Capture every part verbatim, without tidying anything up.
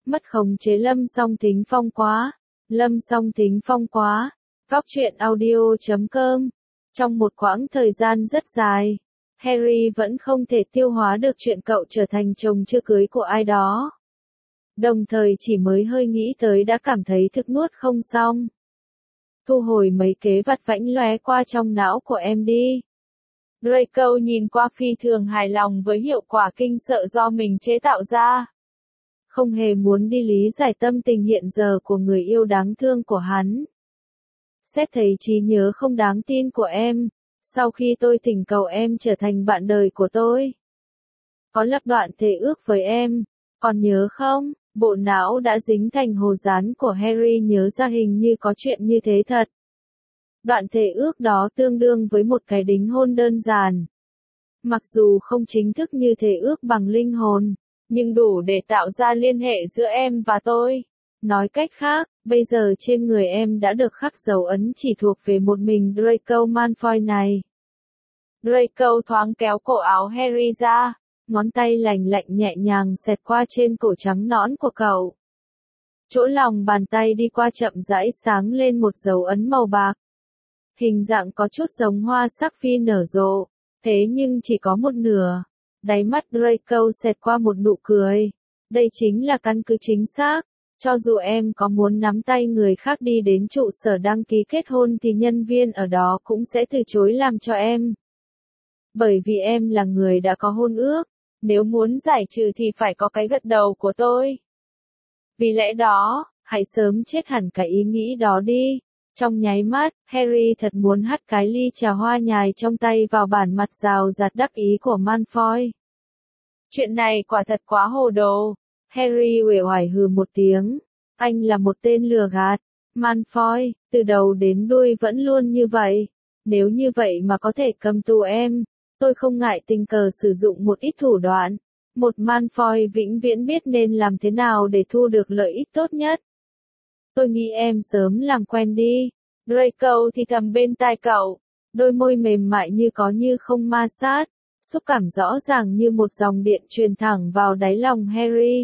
Mất khống chế Lâm Song Thính Phong quá. Lâm Song Thính Phong quá. Góc truyện audio chấm com. Trong một quãng thời gian rất dài, Harry vẫn không thể tiêu hóa được chuyện cậu trở thành chồng chưa cưới của ai đó. Đồng thời chỉ mới hơi nghĩ tới đã cảm thấy thức nuốt không xong. Thu hồi mấy kế vặt vãnh lóe qua trong não của em đi. Draco nhìn qua phi thường hài lòng với hiệu quả kinh sợ do mình chế tạo ra. Không hề muốn đi lý giải tâm tình hiện giờ của người yêu đáng thương của hắn. Xét thấy trí nhớ không đáng tin của em, sau khi tôi thỉnh cầu em trở thành bạn đời của tôi, có lập đoạn thề ước với em, còn nhớ không? Bộ não đã dính thành hồ dán của Harry nhớ ra hình như có chuyện như thế thật. Đoạn thề ước đó tương đương với một cái đính hôn đơn giản. Mặc dù không chính thức như thề ước bằng linh hồn, nhưng đủ để tạo ra liên hệ giữa em và tôi. Nói cách khác, bây giờ trên người em đã được khắc dấu ấn chỉ thuộc về một mình Draco Malfoy này. Draco thoáng kéo cổ áo Harry ra, ngón tay lành lạnh nhẹ nhàng xẹt qua trên cổ trắng nõn của cậu. Chỗ lòng bàn tay đi qua chậm rãi sáng lên một dấu ấn màu bạc. Hình dạng có chút giống hoa sắc phi nở rộ, thế nhưng chỉ có một nửa. Đáy mắt Draco xẹt qua một nụ cười. Đây chính là căn cứ chính xác. Cho dù em có muốn nắm tay người khác đi đến trụ sở đăng ký kết hôn thì nhân viên ở đó cũng sẽ từ chối làm cho em. Bởi vì em là người đã có hôn ước. Nếu muốn giải trừ thì phải có cái gật đầu của tôi. Vì lẽ đó, hãy sớm chết hẳn cái ý nghĩ đó đi. Trong nháy mắt, Harry thật muốn hắt cái ly trà hoa nhài trong tay vào bản mặt rào rạt đắc ý của Malfoy. Chuyện này quả thật quá hồ đồ. Harry uể oải hừ một tiếng. Anh là một tên lừa gạt. Malfoy, từ đầu đến đuôi vẫn luôn như vậy. Nếu như vậy mà có thể cầm tù em, tôi không ngại tình cờ sử dụng một ít thủ đoạn. Một Malfoy vĩnh viễn biết nên làm thế nào để thu được lợi ích tốt nhất. Tôi nghĩ em sớm làm quen đi. Draco thì thầm bên tai cậu. Đôi môi mềm mại như có như không ma sát. Xúc cảm rõ ràng như một dòng điện truyền thẳng vào đáy lòng Harry.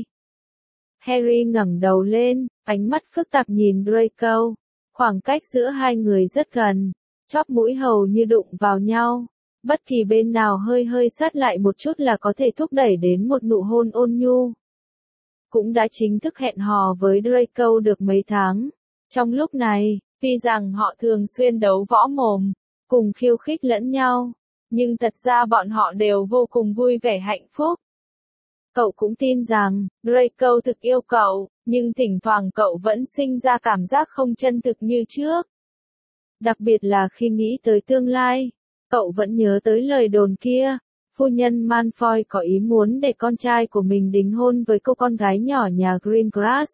Harry ngẩng đầu lên, ánh mắt phức tạp nhìn Draco. Khoảng cách giữa hai người rất gần. Chóp mũi hầu như đụng vào nhau. Bất kỳ bên nào hơi hơi sát lại một chút là có thể thúc đẩy đến một nụ hôn ôn nhu. Cũng đã chính thức hẹn hò với Draco được mấy tháng. Trong lúc này, tuy rằng họ thường xuyên đấu võ mồm, cùng khiêu khích lẫn nhau, nhưng thật ra bọn họ đều vô cùng vui vẻ hạnh phúc. Cậu cũng tin rằng, Draco thực yêu cậu, nhưng thỉnh thoảng cậu vẫn sinh ra cảm giác không chân thực như trước. Đặc biệt là khi nghĩ tới tương lai, cậu vẫn nhớ tới lời đồn kia. Phu nhân Malfoy có ý muốn để con trai của mình đính hôn với cô con gái nhỏ nhà Greengrass.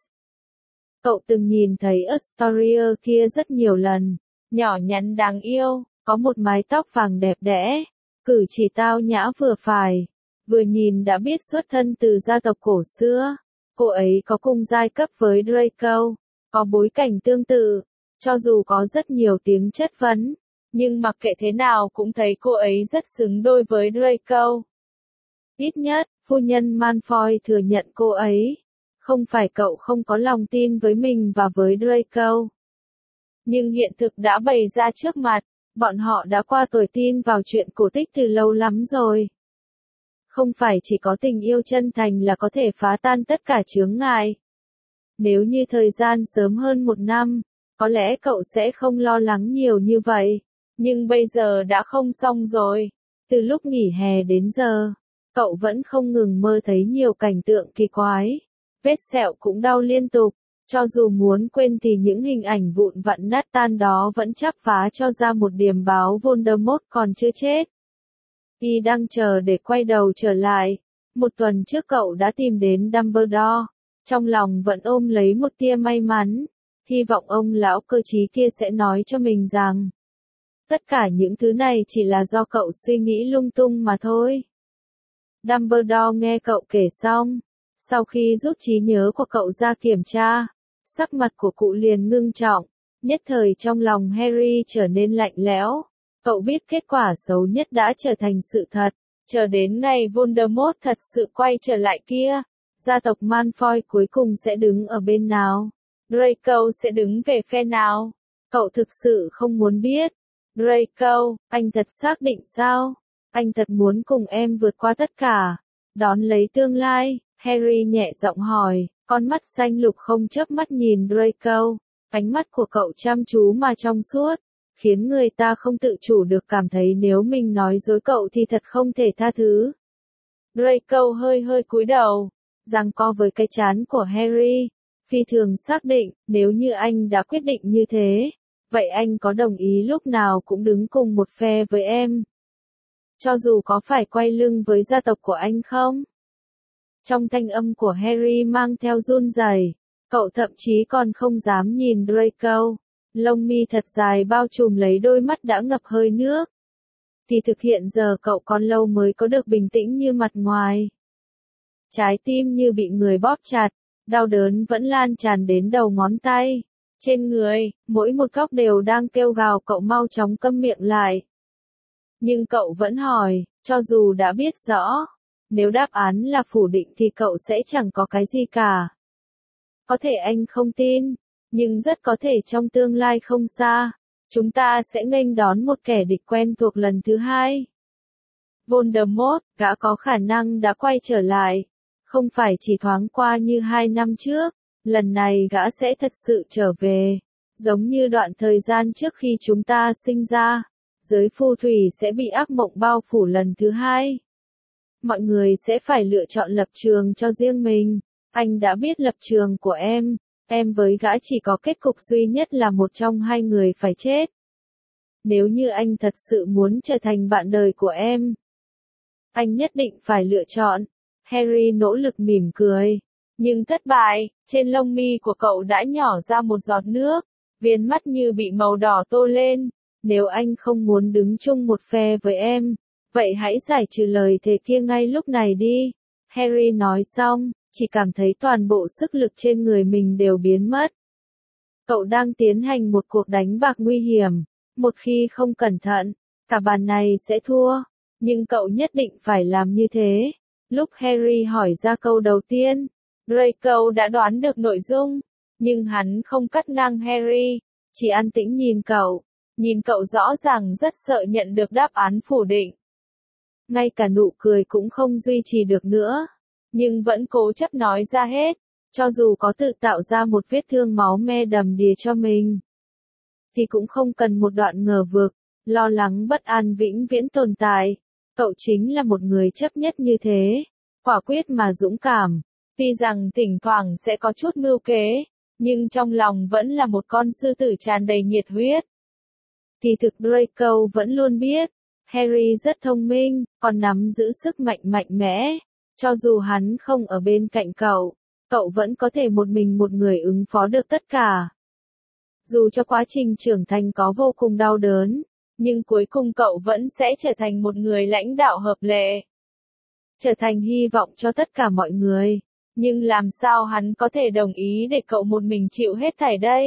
Cậu từng nhìn thấy Astoria kia rất nhiều lần. Nhỏ nhắn đáng yêu, có một mái tóc vàng đẹp đẽ, cử chỉ tao nhã vừa phải. Vừa nhìn đã biết xuất thân từ gia tộc cổ xưa. Cô ấy có cùng giai cấp với Draco, có bối cảnh tương tự. Cho dù có rất nhiều tiếng chất vấn, nhưng mặc kệ thế nào cũng thấy cô ấy rất xứng đôi với Draco. Ít nhất, phu nhân Malfoy thừa nhận cô ấy. Không phải cậu không có lòng tin với mình và với Draco. Nhưng hiện thực đã bày ra trước mặt, bọn họ đã qua tuổi tin vào chuyện cổ tích từ lâu lắm rồi. Không phải chỉ có tình yêu chân thành là có thể phá tan tất cả chướng ngại. Nếu như thời gian sớm hơn một năm, có lẽ cậu sẽ không lo lắng nhiều như vậy. Nhưng bây giờ đã không xong rồi. Từ lúc nghỉ hè đến giờ, cậu vẫn không ngừng mơ thấy nhiều cảnh tượng kỳ quái. Vết sẹo cũng đau liên tục. Cho dù muốn quên thì những hình ảnh vụn vặn nát tan đó vẫn chắp vá cho ra một điềm báo Voldemort còn chưa chết. Y đang chờ để quay đầu trở lại. Một tuần trước cậu đã tìm đến Dumbledore. Trong lòng vẫn ôm lấy một tia may mắn. Hy vọng ông lão cơ trí kia sẽ nói cho mình rằng tất cả những thứ này chỉ là do cậu suy nghĩ lung tung mà thôi. Dumbledore nghe cậu kể xong. Sau khi rút trí nhớ của cậu ra kiểm tra, sắc mặt của cụ liền ngưng trọng. Nhất thời trong lòng Harry trở nên lạnh lẽo. Cậu biết kết quả xấu nhất đã trở thành sự thật. Chờ đến ngày Voldemort thật sự quay trở lại kia, Gia tộc Malfoy cuối cùng sẽ đứng ở bên nào? Draco sẽ đứng về phe nào? Cậu thực sự không muốn biết. Draco, anh thật xác định sao? Anh thật muốn cùng em vượt qua tất cả, đón lấy tương lai. Harry nhẹ giọng hỏi, con mắt xanh lục không chớp mắt nhìn Draco. Ánh mắt của cậu chăm chú mà trong suốt, khiến người ta không tự chủ được cảm thấy nếu mình nói dối cậu thì thật không thể tha thứ. Draco hơi hơi cúi đầu, giằng co với cái trán của Harry, phi thường xác định, nếu như anh đã quyết định như thế, vậy anh có đồng ý lúc nào cũng đứng cùng một phe với em? Cho dù có phải quay lưng với gia tộc của anh không? Trong thanh âm của Harry mang theo run rẩy, cậu thậm chí còn không dám nhìn Draco. Lông mi thật dài bao trùm lấy đôi mắt đã ngập hơi nước. Thì thực hiện giờ cậu còn lâu mới có được bình tĩnh như mặt ngoài. Trái tim như bị người bóp chặt, đau đớn vẫn lan tràn đến đầu ngón tay. Trên người, mỗi một góc đều đang kêu gào cậu mau chóng câm miệng lại. Nhưng cậu vẫn hỏi, cho dù đã biết rõ, nếu đáp án là phủ định thì cậu sẽ chẳng có cái gì cả. Có thể anh không tin, nhưng rất có thể trong tương lai không xa, chúng ta sẽ nghênh đón một kẻ địch quen thuộc lần thứ hai. Voldemort, gã có khả năng đã quay trở lại, không phải chỉ thoáng qua như hai năm trước, lần này gã sẽ thật sự trở về, giống như đoạn thời gian trước khi chúng ta sinh ra, giới phù thủy sẽ bị ác mộng bao phủ lần thứ hai. Mọi người sẽ phải lựa chọn lập trường cho riêng mình, anh đã biết lập trường của em. Em với gã chỉ có kết cục duy nhất là một trong hai người phải chết. Nếu như anh thật sự muốn trở thành bạn đời của em, anh nhất định phải lựa chọn. Harry nỗ lực mỉm cười. Nhưng thất bại, trên lông mi của cậu đã nhỏ ra một giọt nước, viền mắt như bị màu đỏ tô lên. Nếu anh không muốn đứng chung một phe với em, vậy hãy giải trừ lời thề kia ngay lúc này đi. Harry nói xong, chỉ cảm thấy toàn bộ sức lực trên người mình đều biến mất. Cậu đang tiến hành một cuộc đánh bạc nguy hiểm, một khi không cẩn thận, cả bàn này sẽ thua, nhưng cậu nhất định phải làm như thế. Lúc Harry hỏi ra câu đầu tiên, Draco đã đoán được nội dung, nhưng hắn không cắt ngang Harry, chỉ an tĩnh nhìn cậu, nhìn cậu rõ ràng rất sợ nhận được đáp án phủ định. Ngay cả nụ cười cũng không duy trì được nữa. Nhưng vẫn cố chấp nói ra hết, cho dù có tự tạo ra một vết thương máu me đầm đìa cho mình, thì cũng không cần một đoạn ngờ vực, lo lắng bất an vĩnh viễn tồn tại. Cậu chính là một người chấp nhất như thế, quả quyết mà dũng cảm, tuy rằng thỉnh thoảng sẽ có chút mưu kế, nhưng trong lòng vẫn là một con sư tử tràn đầy nhiệt huyết. Kỳ thực Draco vẫn luôn biết, Harry rất thông minh, còn nắm giữ sức mạnh mạnh mẽ. Cho dù hắn không ở bên cạnh cậu, cậu vẫn có thể một mình một người ứng phó được tất cả. Dù cho quá trình trưởng thành có vô cùng đau đớn, nhưng cuối cùng cậu vẫn sẽ trở thành một người lãnh đạo hợp lệ. Trở thành hy vọng cho tất cả mọi người. Nhưng làm sao hắn có thể đồng ý để cậu một mình chịu hết thảy đây?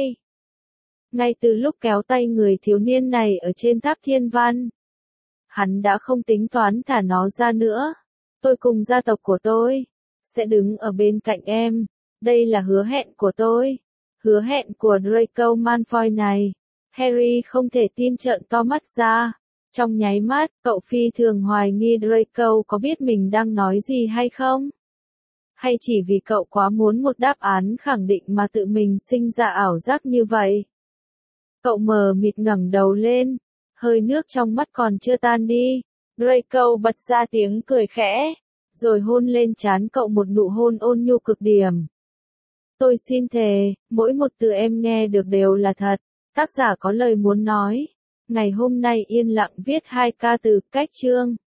Ngay từ lúc kéo tay người thiếu niên này ở trên tháp thiên văn, hắn đã không tính toán thả nó ra nữa. Tôi cùng gia tộc của tôi sẽ đứng ở bên cạnh em. Đây là hứa hẹn của tôi. Hứa hẹn của Draco Malfoy này. Harry không thể tin trợn to mắt ra. Trong nháy mắt, cậu phi thường hoài nghi Draco có biết mình đang nói gì hay không? Hay chỉ vì cậu quá muốn một đáp án khẳng định mà tự mình sinh ra ảo giác như vậy? Cậu mờ mịt ngẩng đầu lên. Hơi nước trong mắt còn chưa tan đi. Draco bật ra tiếng cười khẽ, rồi hôn lên trán cậu một nụ hôn ôn nhu cực điểm. Tôi xin thề, mỗi một từ em nghe được đều là thật. Tác giả có lời muốn nói. Ngày hôm nay yên lặng viết hai ca từ cách chương.